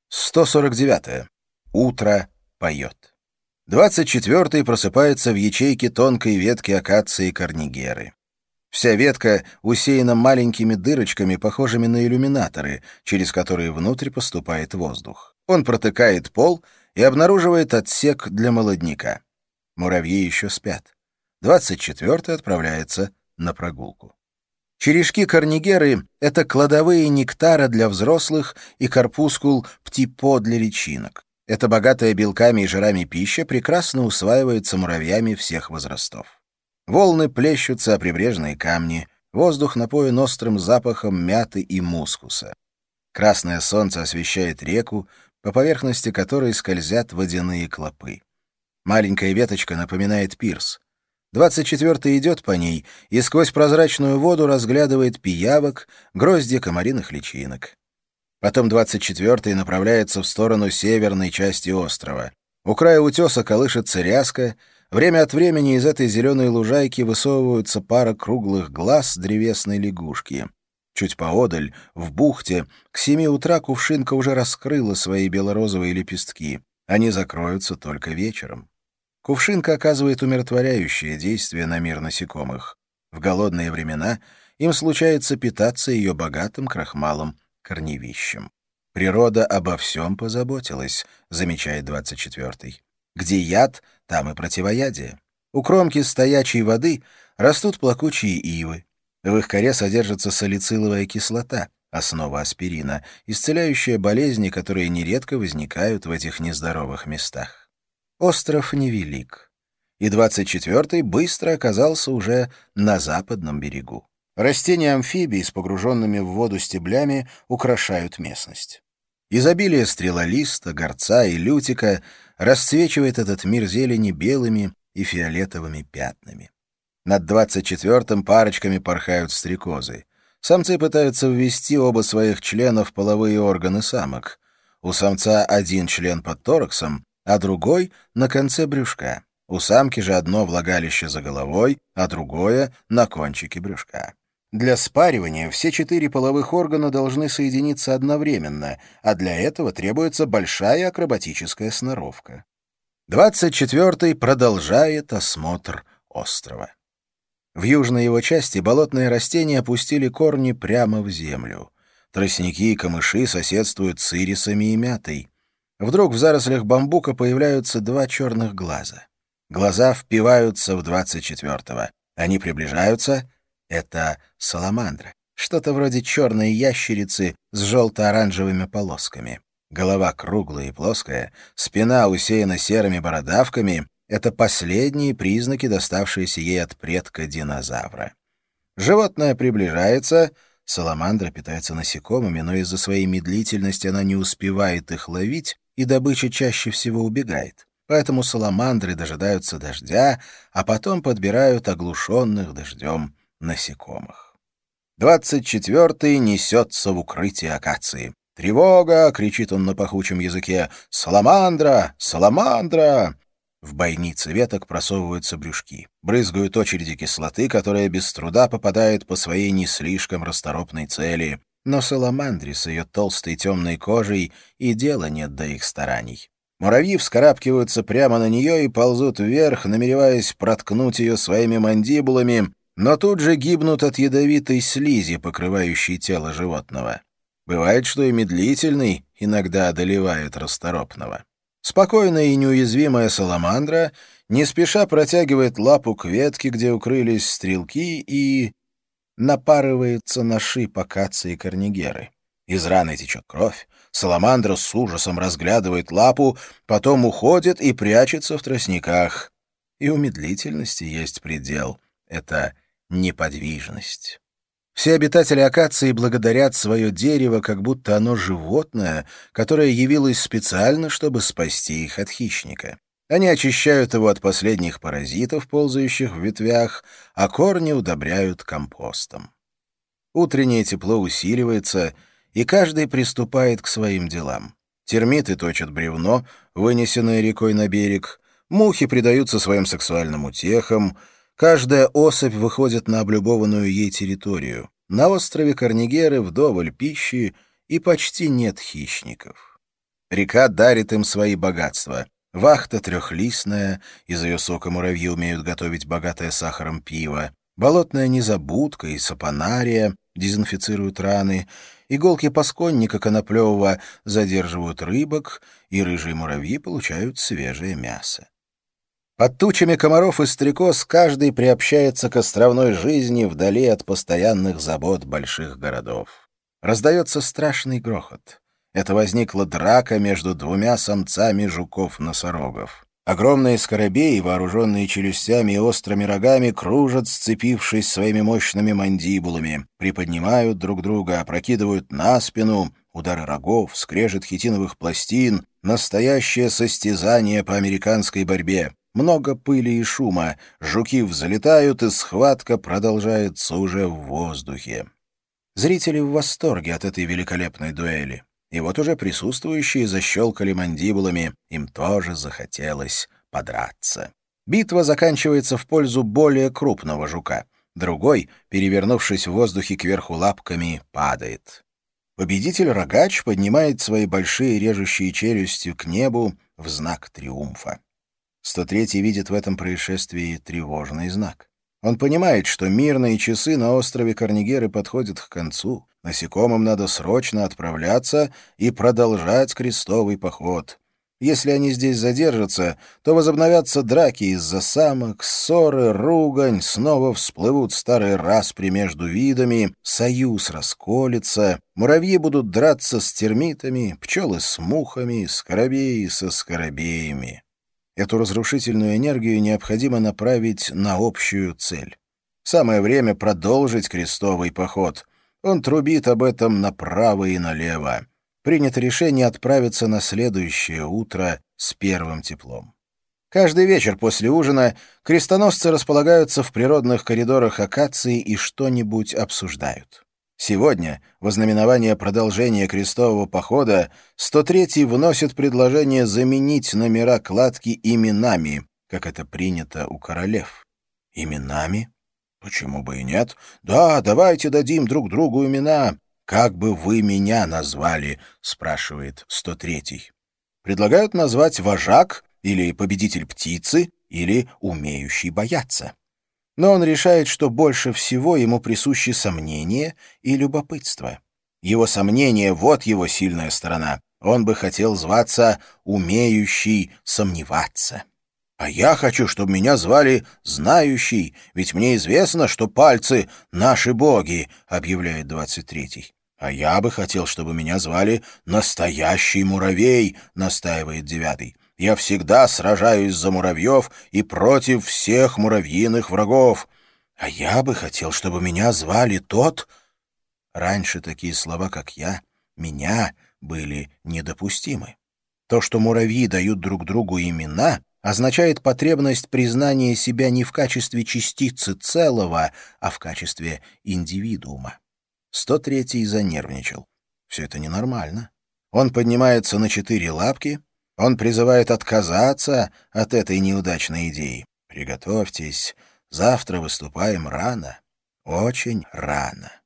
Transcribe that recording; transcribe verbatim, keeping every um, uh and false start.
сто сорок девятое. Утро поет. двадцать четвёртый просыпается в ячейке тонкой ветки акации корнигеры. Вся ветка усеяна маленькими дырочками, похожими на иллюминаторы, через которые внутрь поступает воздух. Он протыкает пол и обнаруживает отсек для молодняка. Муравьи еще спят. двадцать четвёртый отправляется на прогулку. Черешки корнигеры — это кладовые нектара для взрослых и корпускул птипо для личинок. Эта богатая белками и жирами пища прекрасно усваивается муравьями всех возрастов. Волны плещутся о прибрежные камни, воздух напоен острым запахом мяты и мускуса. Красное солнце освещает реку, по поверхности которой скользят водяные клопы. Маленькая веточка напоминает пирс. двадцать четвёртый идет по ней и сквозь прозрачную воду разглядывает пиявок, гроздья комариных личинок. Потом двадцать четвёртый направляется в сторону северной части острова. У края утеса колышется ряска, время от времени из этой зеленой лужайки высовываются пара круглых глаз древесной лягушки. Чуть поодаль, в бухте, к семи утра кувшинка уже раскрыла свои белорозовые лепестки. Они закроются только вечером. Кувшинка оказывает умиротворяющее действие на мир насекомых. В голодные времена им случается питаться ее богатым крахмалом корневищем. Природа обо всем позаботилась, замечает двадцать четвёртый. Где яд, там и противоядие. У кромки стоячей воды растут плакучие ивы. В их коре содержится салициловая кислота, основа аспирина, исцеляющая болезни, которые нередко возникают в этих нездоровых местах. Остров невелик, и двадцать четвёртый быстро оказался уже на западном берегу. Растения-амфибии с погруженными в воду стеблями украшают местность. Изобилие стрелолиста, горца и лютика расцвечивает этот мир зелени белыми и фиолетовыми пятнами. Над двадцать четвёртым парочками порхают стрекозы. Самцы пытаются ввести оба своих члена в половые органы самок. У самца один член под тораксом, а другой — на конце брюшка. У самки же одно влагалище за головой, а другое — на кончике брюшка. Для спаривания все четыре половых органа должны соединиться одновременно, а для этого требуется большая акробатическая сноровка. двадцать четвёртый продолжает осмотр острова. В южной его части болотные растения опустили корни прямо в землю. Тростники и камыши соседствуют с ирисами и мятой. Вдруг в зарослях бамбука появляются два черных глаза. Глаза впиваются в двадцать четвёртого. Они приближаются. Это саламандра. Что-то вроде черной ящерицы с желто-оранжевыми полосками. Голова круглая и плоская, спина усеяна серыми бородавками. Это последние признаки, доставшиеся ей от предка динозавра. Животное приближается. Саламандра питается насекомыми, но из-за своей медлительности она не успевает их ловить, и добыча чаще всего убегает. Поэтому саламандры дожидаются дождя, а потом подбирают оглушенных дождем насекомых. двадцать четвёртый несется в укрытие акации. «Тревога!» — кричит он на пахучем языке. «Саламандра! Саламандра!» В бойнице веток просовываются брюшки. Брызгают очереди кислоты, которая без труда попадает по своей не слишком расторопной цели. Но саламандре с ее толстой темной кожей и дела нет до их стараний. Муравьи вскарабкиваются прямо на нее и ползут вверх, намереваясь проткнуть ее своими мандибулами, но тут же гибнут от ядовитой слизи, покрывающей тело животного. Бывает, что и медлительный иногда одолевает расторопного. Спокойная и неуязвимая саламандра не спеша протягивает лапу к ветке, где укрылись стрелки, и напарывается на шип акации корнигеры. Из раны течет кровь. Саламандра с ужасом разглядывает лапу, потом уходит и прячется в тростниках. И у медлительности есть предел — это неподвижность. Все обитатели акации благодарят свое дерево, как будто оно животное, которое явилось специально, чтобы спасти их от хищника. Они очищают его от последних паразитов, ползающих в ветвях, а корни удобряют компостом. Утреннее тепло усиливается, и каждый приступает к своим делам. Термиты точат бревно, вынесенное рекой на берег, мухи предаются своим сексуальным утехам, каждая особь выходит на облюбованную ей территорию. На острове корнигеры вдоволь пищи и почти нет хищников. Река дарит им свои богатства. Вахта трехлистная, из ее сока муравьи умеют готовить богатое сахаром пиво. Болотная незабудка и сапонария дезинфицируют раны. Иголки пасконника коноплевого задерживают рыбок, и рыжие муравьи получают свежее мясо. Под тучами комаров и стрекоз каждый приобщается к островной жизни вдали от постоянных забот больших городов. Раздается страшный грохот. Это возникла драка между двумя самцами жуков-носорогов. Огромные скоробеи, вооруженные челюстями и острыми рогами, кружат, сцепившись своими мощными мандибулами, приподнимают друг друга, опрокидывают на спину, удары рогов, скрежет хитиновых пластин, настоящее состязание по американской борьбе. Много пыли и шума, жуки взлетают, и схватка продолжается уже в воздухе. Зрители в восторге от этой великолепной дуэли. И вот уже присутствующие защелкали мандибулами, им тоже захотелось подраться. Битва заканчивается в пользу более крупного жука. Другой, перевернувшись в воздухе кверху лапками, падает. Победитель-рогач поднимает свои большие режущие челюсти к небу в знак триумфа. сто третий видит в этом происшествии тревожный знак. Он понимает, что мирные часы на острове Корнигеры подходят к концу. Насекомым надо срочно отправляться и продолжать крестовый поход. Если они здесь задержатся, то возобновятся драки из-за самок, ссоры, ругань, снова всплывут старые распри между видами, союз расколется, муравьи будут драться с термитами, пчелы с мухами, скоробеи со скоробеями. Эту разрушительную энергию необходимо направить на общую цель. Самое время продолжить крестовый поход. Он трубит об этом направо и налево. Принято решение отправиться на следующее утро с первым теплом. Каждый вечер после ужина крестоносцы располагаются в природных коридорах акации и что-нибудь обсуждают. Сегодня, во знаменование продолжения крестового похода, сто третий вносит предложение заменить номера кладки именами, как это принято у королев. Именами? Почему бы и нет? Да, давайте дадим друг другу имена. «Как бы вы меня назвали?» — спрашивает сто третий. Предлагают назвать «вожак» или «победитель птицы» или «умеющий бояться». Но он решает, что больше всего ему присущи сомнения и любопытство. Его сомнение — вот его сильная сторона. Он бы хотел зваться «умеющий сомневаться». «А я хочу, чтобы меня звали «знающий», ведь мне известно, что пальцы — наши боги», — объявляет двадцать третий. «А я бы хотел, чтобы меня звали «настоящий муравей», — настаивает девятый. «Я всегда сражаюсь за муравьев и против всех муравьиных врагов. А я бы хотел, чтобы меня звали тот...» Раньше такие слова, как «я», «меня» были недопустимы. То, что муравьи дают друг другу имена, означает потребность признания себя не в качестве частицы целого, а в качестве индивидуума. сто третий занервничал. Все это ненормально. Он поднимается на четыре лапки, он призывает отказаться от этой неудачной идеи. Приготовьтесь, завтра выступаем рано, очень рано.